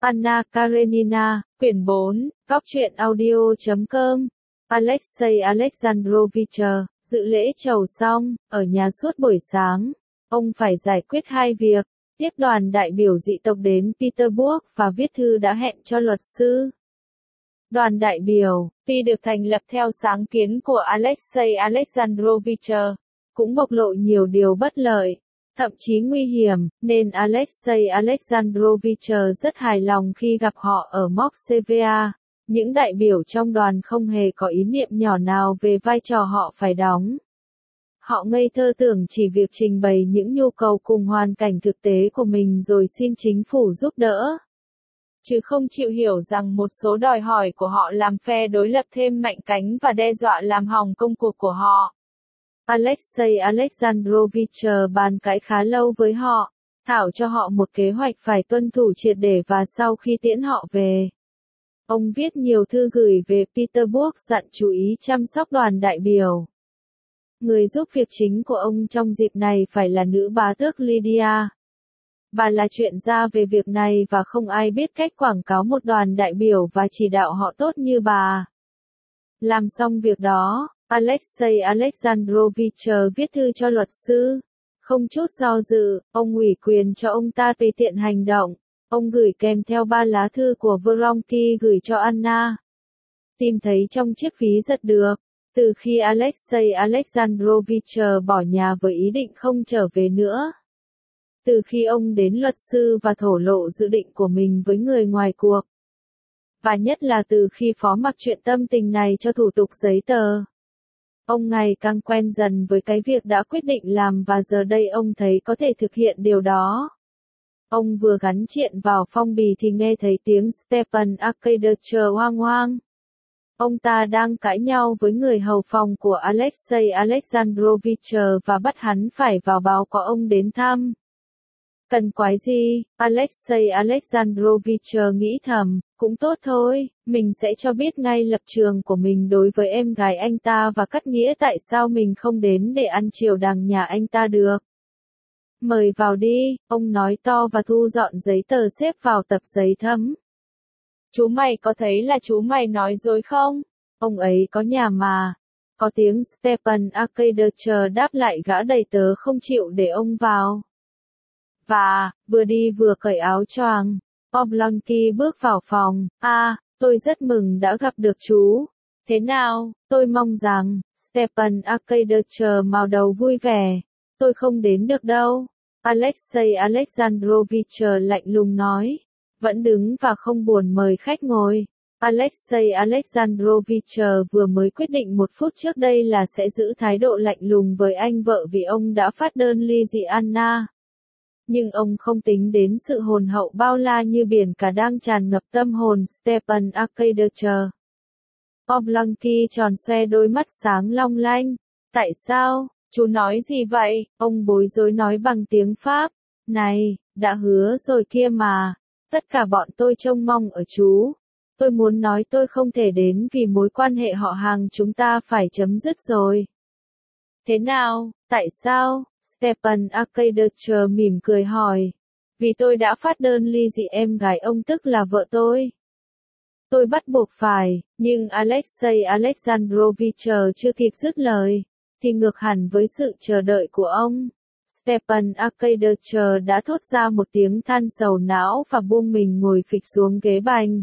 Anna Karenina, quyển 4, góc truyện audio.com. Alexei Alexandrovich, dự lễ chầu xong, ở nhà suốt buổi sáng, ông phải giải quyết hai việc, tiếp đoàn đại biểu dị tộc đến Petersburg và viết thư đã hẹn cho luật sư. Đoàn đại biểu, tuy được thành lập theo sáng kiến của Alexei Alexandrovich, cũng bộc lộ nhiều điều bất lợi, thậm chí nguy hiểm, nên Alexei Alexandrovich rất hài lòng khi gặp họ ở Moskva. Những đại biểu trong đoàn không hề có ý niệm nhỏ nào về vai trò họ phải đóng. Họ ngây thơ tưởng chỉ việc trình bày những nhu cầu cùng hoàn cảnh thực tế của mình rồi xin chính phủ giúp đỡ, chứ không chịu hiểu rằng một số đòi hỏi của họ làm phe đối lập thêm mạnh cánh và đe dọa làm hỏng công cuộc của họ. Alexei Alexandrovich bàn cãi khá lâu với họ, thảo cho họ một kế hoạch phải tuân thủ triệt để và sau khi tiễn họ về, ông viết nhiều thư gửi về Petersburg dặn chú ý chăm sóc đoàn đại biểu. Người giúp việc chính của ông trong dịp này phải là nữ bá tước Lydia. Bà là chuyên gia về việc này và không ai biết cách quảng cáo một đoàn đại biểu và chỉ đạo họ tốt như bà. Làm xong việc đó, Alexei Alexandrovich viết thư cho luật sư. Không chút do dự, ông ủy quyền cho ông ta tùy tiện hành động. Ông gửi kèm theo 3 lá thư của Vronsky gửi cho Anna. Tìm thấy trong chiếc ví giật được. Từ khi Alexei Alexandrovich bỏ nhà với ý định không trở về nữa. Từ khi ông đến luật sư và thổ lộ dự định của mình với người ngoài cuộc. Và nhất là từ khi phó mặc chuyện tâm tình này cho thủ tục giấy tờ. Ông ngày càng quen dần với cái việc đã quyết định làm và giờ đây ông thấy có thể thực hiện điều đó. Ông vừa gắn triện vào phong bì thì nghe thấy tiếng Stepan Arkadyevich hoang hoang. Ông ta đang cãi nhau với người hầu phòng của Alexei Alexandrovich và bắt hắn phải vào báo có ông đến thăm. Cần quái gì, Alexei Alexandrovich nghĩ thầm, cũng tốt thôi, mình sẽ cho biết ngay lập trường của mình đối với em gái anh ta và cắt nghĩa tại sao mình không đến để ăn chiều đàng nhà anh ta được. Mời vào đi, ông nói to và thu dọn giấy tờ xếp vào tập giấy thấm. Chú mày có thấy là chú mày nói dối không? Ông ấy có nhà mà. Có tiếng Stepan Arkadyevich đáp lại gã đầy tớ không chịu để ông vào. Và, vừa đi vừa cởi áo choàng, Oblonsky bước vào phòng. Tôi rất mừng đã gặp được chú. Thế nào, tôi mong rằng, Stepan Arkadyevich mào đầu vui vẻ. Tôi không đến được đâu. Alexei Alexandrovich lạnh lùng nói. Vẫn đứng và không buồn mời khách ngồi. Alexei Alexandrovich vừa mới quyết định một phút trước đây là sẽ giữ thái độ lạnh lùng với anh vợ vì ông đã phát đơn ly dị Anna. Nhưng ông không tính đến sự hồn hậu bao la như biển cả đang tràn ngập tâm hồn Stepan Arkadyevich. Oblonsky tròn xoe đôi mắt sáng long lanh. Tại sao, chú nói gì vậy? Ông bối rối nói bằng tiếng Pháp. Này, đã hứa rồi kia mà. Tất cả bọn tôi trông mong ở chú. Tôi muốn nói tôi không thể đến vì mối quan hệ họ hàng chúng ta phải chấm dứt rồi. Thế nào, tại sao? Stepan Arkadyevich mỉm cười hỏi. Vì tôi đã phát đơn ly dị em gái ông tức là vợ tôi. Tôi bắt buộc phải, nhưng Alexei Alexandrovich chưa kịp dứt lời, thì ngược hẳn với sự chờ đợi của ông. Stepan Arkadyevich đã thốt ra một tiếng than sầu não và buông mình ngồi phịch xuống ghế bành.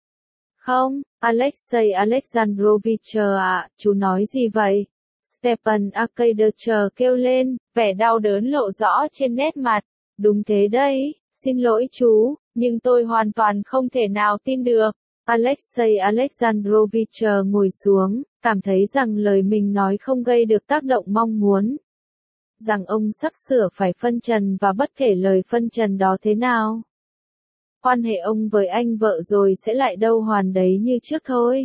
Không, Alexei Alexandrovich chú nói gì vậy? Stepan Arkadyevich kêu lên, vẻ đau đớn lộ rõ trên nét mặt. Đúng thế đấy, xin lỗi chú, nhưng tôi hoàn toàn không thể nào tin được. Alexei Alexandrovich ngồi xuống, cảm thấy rằng lời mình nói không gây được tác động mong muốn. Rằng ông sắp sửa phải phân trần và bất kể lời phân trần đó thế nào. Quan hệ ông với anh vợ rồi sẽ lại đâu hoàn đấy như trước thôi.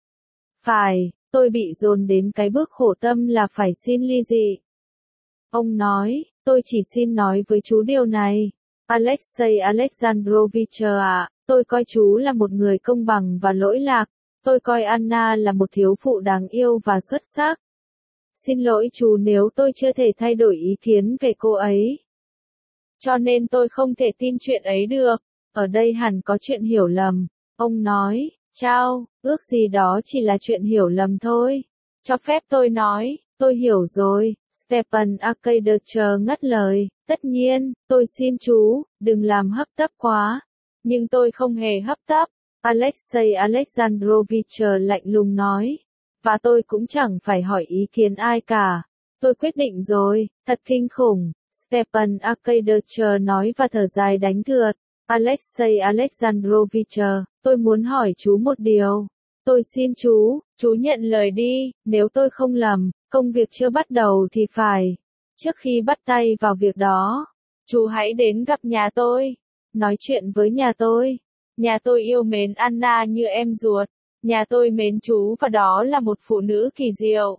Phải, tôi bị dồn đến cái bước khổ tâm là phải xin ly dị. Ông nói, tôi chỉ xin nói với chú điều này. Alexei Alexandrovich tôi coi chú là một người công bằng và lỗi lạc. Tôi coi Anna là một thiếu phụ đáng yêu và xuất sắc. Xin lỗi chú nếu tôi chưa thể thay đổi ý kiến về cô ấy. Cho nên tôi không thể tin chuyện ấy được. ở đây hẳn có chuyện hiểu lầm. Ông nói, chao, ước gì đó chỉ là chuyện hiểu lầm thôi. Cho phép tôi nói, tôi hiểu rồi. Stepan Arkadyevich ngắt lời, tất nhiên, tôi xin chú, đừng làm hấp tấp quá. Nhưng tôi không hề hấp tấp. Alexei Alexandrovich lạnh lùng nói. Và tôi cũng chẳng phải hỏi ý kiến ai cả. Tôi quyết định rồi, thật kinh khủng. Stepan Arkadyevich nói và thở dài đánh thượt. Alexei Alexandrovich, tôi muốn hỏi chú một điều. Tôi xin chú nhận lời đi, nếu tôi không lầm, công việc chưa bắt đầu thì phải. Trước khi bắt tay vào việc đó, chú hãy đến gặp nhà tôi, nói chuyện với nhà tôi. Nhà tôi yêu mến Anna như em ruột, nhà tôi mến chú và đó là một phụ nữ kỳ diệu.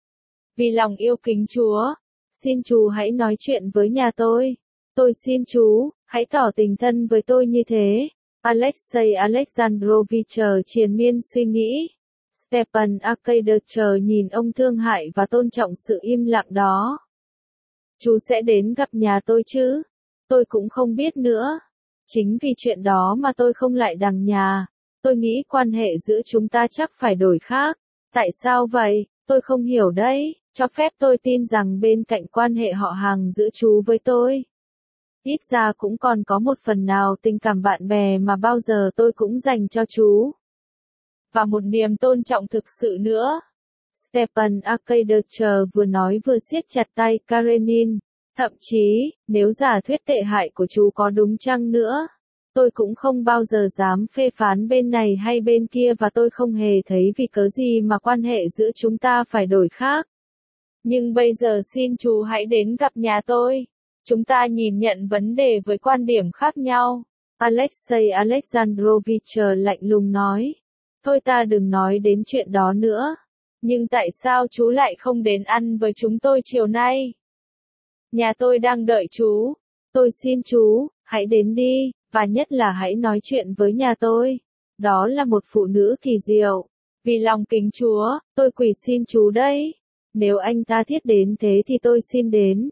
Vì lòng yêu kính Chúa, xin chú hãy nói chuyện với nhà tôi. Tôi xin chú, hãy tỏ tình thân với tôi như thế. Alexei Alexandrovich triền miên suy nghĩ. Stepan Arkadyevich nhìn ông thương hại và tôn trọng sự im lặng đó. Chú sẽ đến gặp nhà tôi chứ? Tôi cũng không biết nữa. Chính vì chuyện đó mà tôi không lại đằng nhà. Tôi nghĩ quan hệ giữa chúng ta chắc phải đổi khác. Tại sao vậy? Tôi không hiểu đấy. Cho phép tôi tin rằng bên cạnh quan hệ họ hàng giữa chú với tôi, ít ra cũng còn có một phần nào tình cảm bạn bè mà bao giờ tôi cũng dành cho chú. Và một niềm tôn trọng thực sự nữa. Stepan Arkadyevich vừa nói vừa siết chặt tay Karenin. Thậm chí, nếu giả thuyết tệ hại của chú có đúng chăng nữa, tôi cũng không bao giờ dám phê phán bên này hay bên kia và tôi không hề thấy vì cớ gì mà quan hệ giữa chúng ta phải đổi khác. Nhưng bây giờ xin chú hãy đến gặp nhà tôi. Chúng ta nhìn nhận vấn đề với quan điểm khác nhau. Alexei Alexandrovich lạnh lùng nói. Thôi ta đừng nói đến chuyện đó nữa. Nhưng tại sao chú lại không đến ăn với chúng tôi chiều nay? Nhà tôi đang đợi chú. Tôi xin chú, hãy đến đi, và nhất là hãy nói chuyện với nhà tôi. Đó là một phụ nữ kỳ diệu. Vì lòng kính Chúa, tôi quỳ xin chú đây. Nếu anh ta thiết đến thế thì tôi xin đến.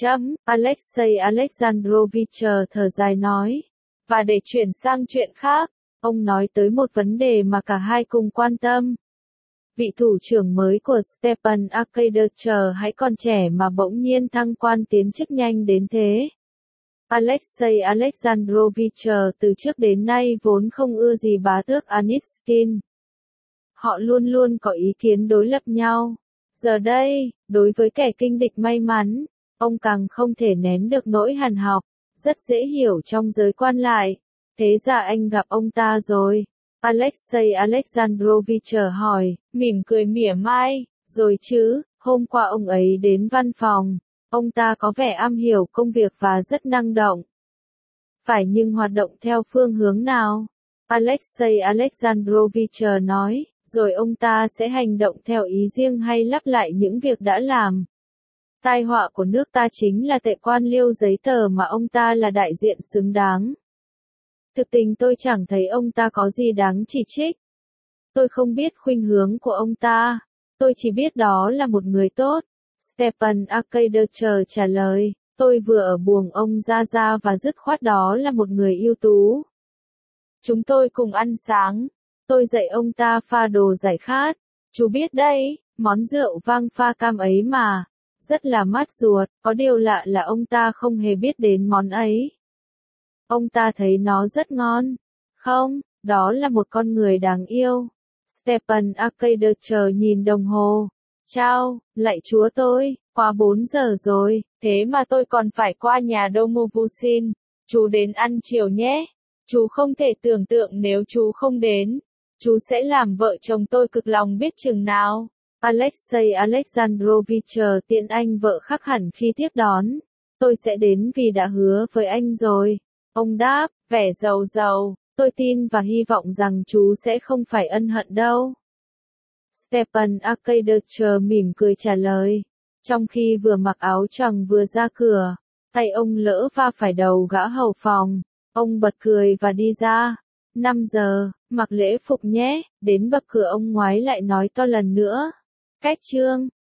Alexei Alexandrovich thở dài nói. Và để chuyển sang chuyện khác, ông nói tới một vấn đề mà cả hai cùng quan tâm. Vị thủ trưởng mới của Stepan Arkadyevich hãy còn trẻ mà bỗng nhiên thăng quan tiến chức nhanh đến thế. Alexei Alexandrovich từ trước đến nay vốn không ưa gì bá tước Anitskin. Họ luôn luôn có ý kiến đối lập nhau. Giờ đây, đối với kẻ kinh địch may mắn, ông càng không thể nén được nỗi hằn học, rất dễ hiểu trong giới quan lại. Thế ra anh gặp ông ta rồi. Alexei Alexandrovich hỏi, mỉm cười mỉa mai, rồi chứ, hôm qua ông ấy đến văn phòng. Ông ta có vẻ am hiểu công việc và rất năng động. Phải, nhưng hoạt động theo phương hướng nào? Alexei Alexandrovich nói, rồi ông ta sẽ hành động theo ý riêng hay lặp lại những việc đã làm. Tai họa của nước ta chính là tệ quan liêu giấy tờ mà ông ta là đại diện xứng đáng. Thực tình tôi chẳng thấy ông ta có gì đáng chỉ trích. Tôi không biết khuynh hướng của ông ta. Tôi chỉ biết đó là một người tốt. Stepan Arkadyevich trả lời, tôi vừa ở buồng ông ra và dứt khoát đó là một người ưu tú. Chúng tôi cùng ăn sáng. Tôi dạy ông ta pha đồ giải khát. Chú biết đấy, món rượu vang pha cam ấy mà. Rất là mát ruột, có điều lạ là ông ta không hề biết đến món ấy. Ông ta thấy nó rất ngon. Không, đó là một con người đáng yêu. Stepan Arkadyevich nhìn đồng hồ. Chao, lạy Chúa tôi, qua 4 giờ rồi, thế mà tôi còn phải qua nhà Domovusin. Chú đến ăn chiều nhé. Chú không thể tưởng tượng nếu chú không đến. Chú sẽ làm vợ chồng tôi cực lòng biết chừng nào. Alexei Alexandrovich tiện anh vợ khác hẳn khi tiếp đón. Tôi sẽ đến vì đã hứa với anh rồi. Ông đáp, vẻ giàu giàu, tôi tin và hy vọng rằng chú sẽ không phải ân hận đâu. Stepan Arkadyevich mỉm cười trả lời. Trong khi vừa mặc áo choàng vừa ra cửa, tay ông lỡ va phải đầu gã hầu phòng. Ông bật cười và đi ra. 5 giờ, mặc lễ phục nhé. Đến bậc cửa ông ngoái lại nói to lần nữa. Cách chương